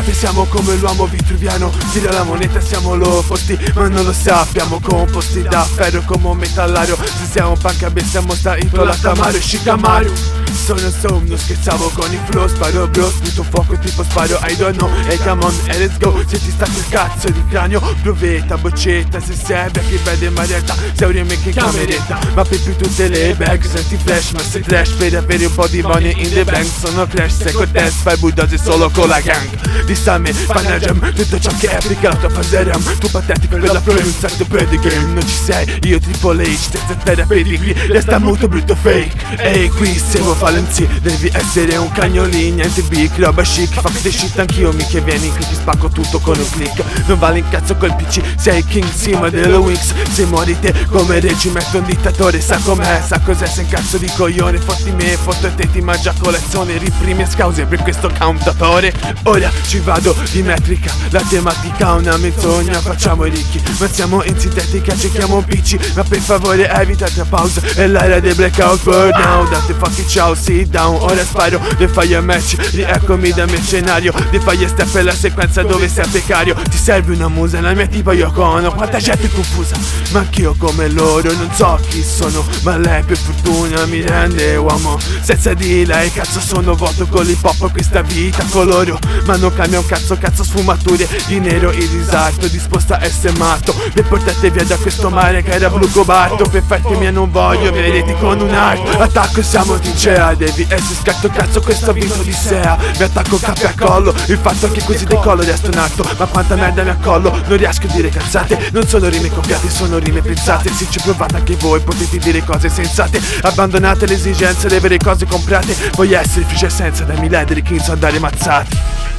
Frate siamo come l'uomo vitruviano, gira la moneta siamo l'opposti, ma non lo sappiamo, composti da ferro come un metallario. Se siamo punk siamo stati la Camaro e Shikamaru. Sono somno, scherzavo con i flow, sparo bro, sputo fuoco tipo sparo, I don't know, hey come on, e let's go. Se ti sta quel cazzo di cranio, provetta, boccetta, se sei che vede ma in realtà sei un remake in cameretta. Ma per più tutte le bag, senti flash, ma sei trash per avere un po' di money in the bank. Sono crash, second dance, fai bulldozer solo con la gang. Dissame, fanno jam, tutto ciò che è applicato a fase ram. Tu patetico per la flow un sacco per the game. Non ci sei, io Triple H, terza terra per i qui, resta molto brutto fake. Ehi qui seguo Falenzi, devi essere un cagnolino, niente big, roba chic, fuck the shit, anch'io mi che vieni, che ti spacco tutto con un click. Non vale in cazzo col PC, sei king cima dello Wix. Se muori te come reggimento un dittatore, sa com'è, sa cos'è, sei un cazzo di coglione. Fotti me, foto te, ti mangia colazione, riprimi scause per questo countatore. Ora ci vado di metrica, la tematica una menzogna, facciamo i ricchi, ma siamo in sintetica, cerchiamo un PC. Ma per favore evitate la pausa, è l'era dei blackout, burn down, date fucking ciao, sit down. Ora sparo, le fai a match, rieccomi da mercenario, le fai a step per la sequenza dove sei precario. Ti serve una musa, la mia tipa io cono, quanta gente confusa, ma anch'io come loro non so chi sono, ma lei per fortuna mi rende uomo. Senza di lei cazzo sono voto con l'hip hop questa vita coloro, ma non cambia un cazzo, cazzo sfumature di nero il disarto, disposta a essere matto per portarti via da questo mare che era blu cobalto. Per farti mia non voglio vedete con un arco, attacco siamo Ticea, devi essere scatto cazzo questo vinto di Sea. Mi attacco capo a collo, il fatto che così decollo resto in alto, ma quanta merda mi accollo, non riesco a dire cazzate, non sono rime copiate, sono rime pensate. Se ci provate anche voi potete dire cose sensate, abbandonate le esigenze, le vere cose comprate. Voglio essere felice senza darmi ledere che inizio a andare mazzati.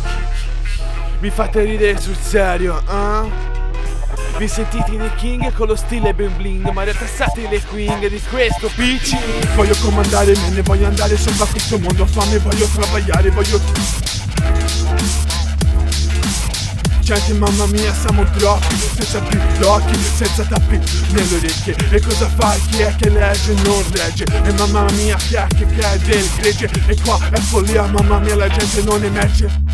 Mi fate ridere sul serio, eh? Vi sentite dei king con lo stile ben bling, ma ratassate le queen di questo PC. Voglio comandare, me ne voglio andare sopra questo mondo, fame, voglio travagliare, voglio... Gente mamma mia siamo troppi, senza più occhi, senza tappi nelle orecchie. E cosa fai? Chi è che legge? Non legge. E mamma mia chi è che crede il gregge? E qua è follia, mamma mia la gente non emerge.